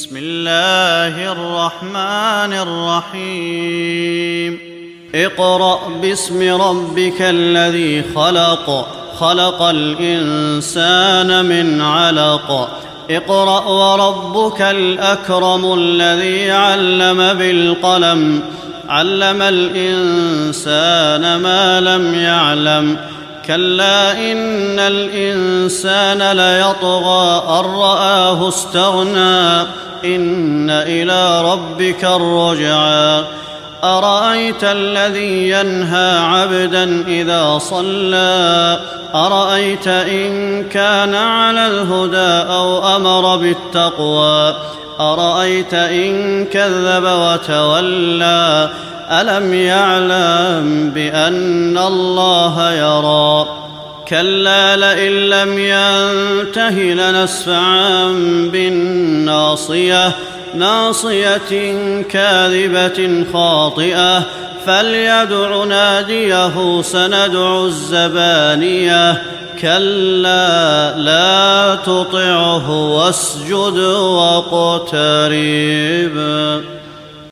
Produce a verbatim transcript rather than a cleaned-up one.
بسم الله الرحمن الرحيم اقرأ باسم ربك الذي خلق خلق الإنسان من علق اقرأ وربك الأكرم الذي علم بالقلم علم الإنسان ما لم يعلم كلا إن الإنسان ليطغى أن رآه استغنى إن إلى ربك الرجعى أرأيت الذي ينهى عبدا إذا صلى أرأيت إن كان على الهدى أو أمر بالتقوى أرأيت إن كذب وتولى ألم يعلم بأن الله يرى كلا لئن لم ينته لنسفعا بالناصية ناصية كاذبة خاطئة فليدع ناديه سندع الزبانية كلا لا تطعه واسجد واقترب.